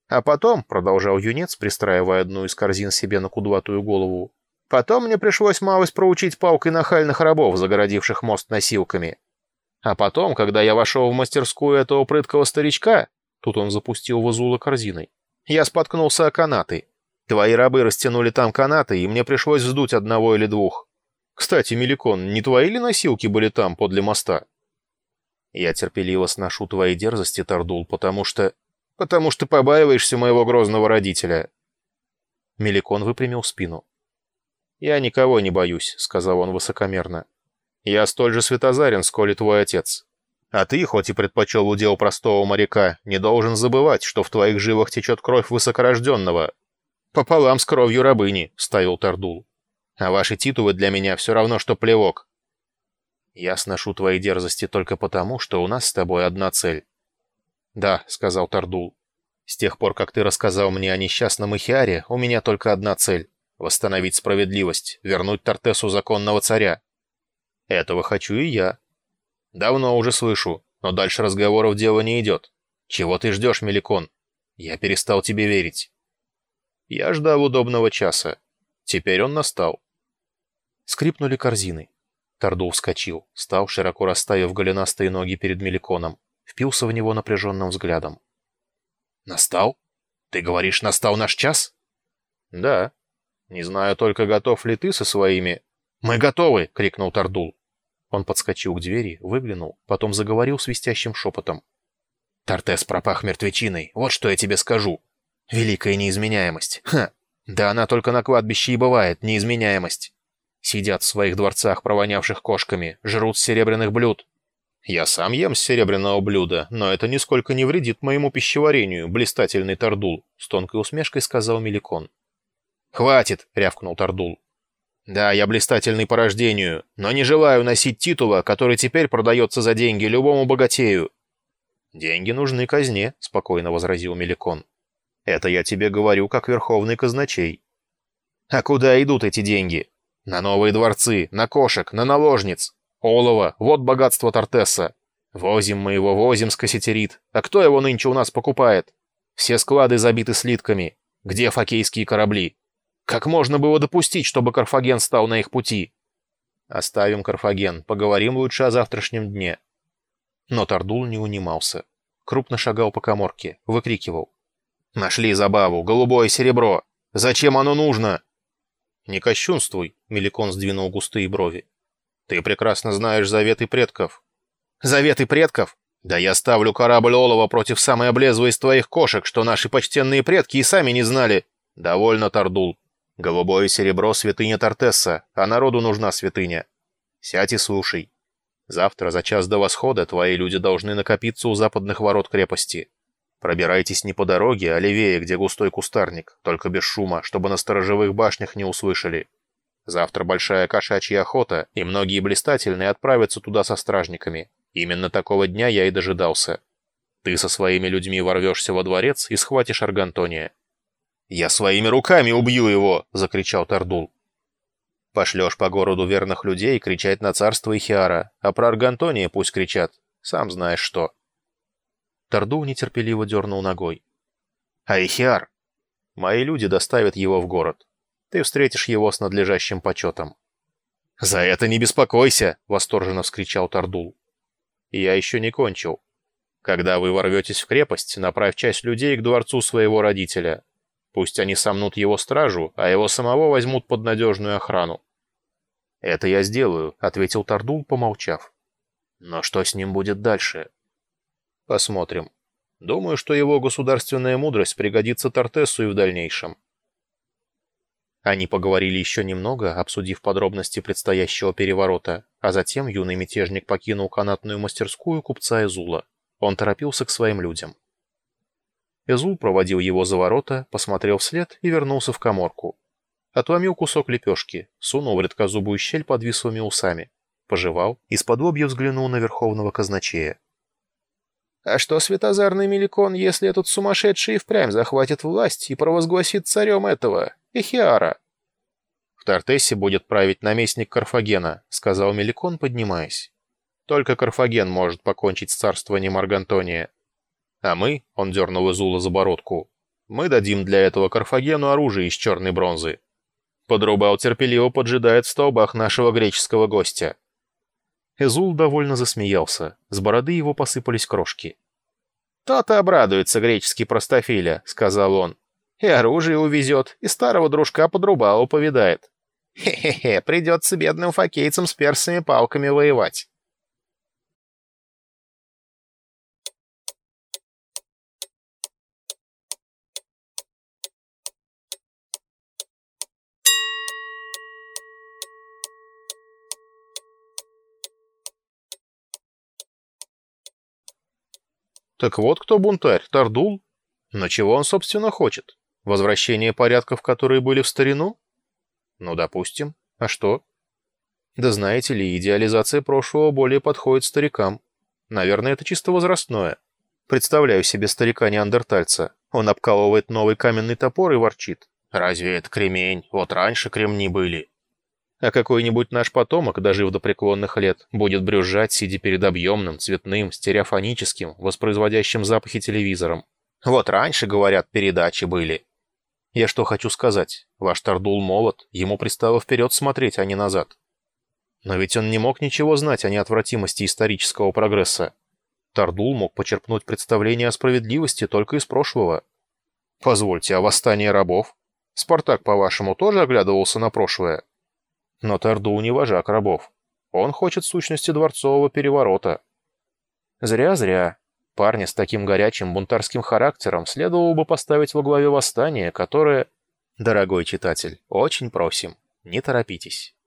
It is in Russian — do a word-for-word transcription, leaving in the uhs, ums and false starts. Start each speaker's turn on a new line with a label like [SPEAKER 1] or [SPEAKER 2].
[SPEAKER 1] А потом, — продолжал юнец, пристраивая одну из корзин себе на кудлатую голову, — потом мне пришлось малость проучить палкой нахальных рабов, загородивших мост носилками. А потом, когда я вошел в мастерскую этого прыткого старичка, тут он запустил в Изула корзиной, я споткнулся о канаты. Твои рабы растянули там канаты, и мне пришлось вздуть одного или двух. Кстати, Меликон, не твои ли носилки были там, подле моста? Я терпеливо сношу твои дерзости, Тардул, потому что... потому что побаиваешься моего грозного родителя. Меликон выпрямил спину. «Я никого не боюсь», — сказал он высокомерно. «Я столь же светозарен, сколь и твой отец. А ты, хоть и предпочел удел простого моряка, не должен забывать, что в твоих жилах течет кровь высокорожденного. Пополам с кровью рабыни», — вставил Тардул. «А ваши титулы для меня все равно, что плевок». «Я сношу твои дерзости только потому, что у нас с тобой одна цель». «Да», — сказал Тардул. «С тех пор, как ты рассказал мне о несчастном Ихиаре, у меня только одна цель — восстановить справедливость, вернуть Тартесу законного царя». «Этого хочу и я». «Давно уже слышу, но дальше разговоров дело не идет. Чего ты ждешь, Меликон? Я перестал тебе верить». Я ждал удобного часа. Теперь он настал. Скрипнули корзины. Тардул вскочил, встал, широко расставив голенастые ноги перед Меликоном, впился в него напряженным взглядом. «Настал? Ты говоришь, настал наш час?» «Да. Не знаю только, готов ли ты со своими...» «Мы готовы!» — крикнул Тардул. Он подскочил к двери, выглянул, потом заговорил свистящим шепотом. «Тартес пропах мертвечиной, вот что я тебе скажу. Великая неизменяемость. Ха! Да она только на кладбище и бывает, неизменяемость. Сидят в своих дворцах, провонявших кошками, жрут с серебряных блюд. Я сам ем с серебряного блюда, но это нисколько не вредит моему пищеварению, блистательный Тардул», — с тонкой усмешкой сказал Меликон. «Хватит!» — рявкнул Тардул. «Да, я блистательный по рождению, но не желаю носить титула, который теперь продается за деньги любому богатею». «Деньги нужны казне», — спокойно возразил Меликон. «Это я тебе говорю, как верховный казначей». «А куда идут эти деньги? На новые дворцы, на кошек, на наложниц. Олово, вот богатство Тартеса. Возим мы его, возим с кассетерит. А кто его нынче у нас покупает? Все склады забиты слитками. Где фокейские корабли? Как можно было допустить, чтобы Карфаген стал на их пути?» «Оставим Карфаген, поговорим лучше о завтрашнем дне». Но Тардул не унимался. Крупно шагал по каморке, выкрикивал. «Нашли забаву, голубое серебро! Зачем оно нужно?» «Не кощунствуй», — Меликон сдвинул густые брови. «Ты прекрасно знаешь заветы предков». «Заветы предков? Да я ставлю корабль олова против самой облезвой из твоих кошек, что наши почтенные предки и сами не знали». «Довольно, Тардул. Голубое серебро — святыня Тартеса, а народу нужна святыня. Сядь и слушай. Завтра за час до восхода твои люди должны накопиться у западных ворот крепости. Пробирайтесь не по дороге, а левее, где густой кустарник, только без шума, чтобы на сторожевых башнях не услышали. Завтра большая кошачья охота, и многие блистательные отправятся туда со стражниками. Именно такого дня я и дожидался. Ты со своими людьми ворвешься во дворец и схватишь Аргантония». «Я своими руками убью его!» — закричал Тардул. «Пошлешь по городу верных людей кричать на царство Ихиара, а про Аргантония пусть кричат. Сам знаешь что». Тардул нетерпеливо дернул ногой. «А Ихиар? Мои люди доставят его в город. Ты встретишь его с надлежащим почетом». «За это не беспокойся!» — восторженно вскричал Тардул. «Я еще не кончил. Когда вы ворветесь в крепость, направь часть людей к дворцу своего родителя. Пусть они сомнут его стражу, а его самого возьмут под надежную охрану». «Это я сделаю», — ответил Тардул, помолчав. «Но что с ним будет дальше?» «Посмотрим. Думаю, что его государственная мудрость пригодится Тартесу и в дальнейшем». Они поговорили еще немного, обсудив подробности предстоящего переворота, а затем юный мятежник покинул канатную мастерскую купца Изула. Он торопился к своим людям. Изул проводил его за ворота, посмотрел вслед и вернулся в каморку. Отломил кусок лепешки, сунул в редкозубую щель под вислыми усами, пожевал и сподлобья взглянул на верховного казначея. «А что, светозарный Меликон, если этот сумасшедший и впрямь захватит власть и провозгласит царем этого, Ихиара?» «В Тартессе будет править наместник Карфагена», — сказал Меликон, поднимаясь. «Только Карфаген может покончить с царствованием Аргантония. А мы, — он дернул Изула за бородку, Мы дадим для этого Карфагену оружие из черной бронзы. Подрубал терпеливо поджидает в столбах нашего греческого гостя». Эзул довольно засмеялся, с бороды его посыпались крошки. «То-то обрадуется греческий простофиля», — сказал он. «И оружие увезет, и старого дружка Подрубала повидает. Хе-хе-хе, придется бедным фокейцам с персами палками воевать». Так вот кто бунтарь, Тардул? Но чего он, собственно, хочет? Возвращение порядков, которые были в старину? Ну, допустим. А что? Да знаете ли, идеализация прошлого более подходит старикам. Наверное, это чисто возрастное. Представляю себе старика-неандертальца. Он обкалывает новый каменный топор и ворчит. Разве это кремень? Вот раньше кремни были. А какой-нибудь наш потомок, дожив до преклонных лет, будет брюзжать, сидя перед объемным, цветным, стереофоническим, воспроизводящим запахи телевизором. Вот раньше, говорят, передачи были. Я что хочу сказать, ваш Тардул молод, ему пристало вперед смотреть, а не назад. Но ведь он не мог ничего знать о неотвратимости исторического прогресса. Тардул мог почерпнуть представление о справедливости только из прошлого. Позвольте, а восстание рабов? Спартак, по-вашему, тоже оглядывался на прошлое? Но Тардул не вожак рабов. Он хочет сущности дворцового переворота. Зря-зря. Парня с таким горячим бунтарским характером следовало бы поставить во главе восстания, которое... Дорогой читатель, очень просим, не торопитесь.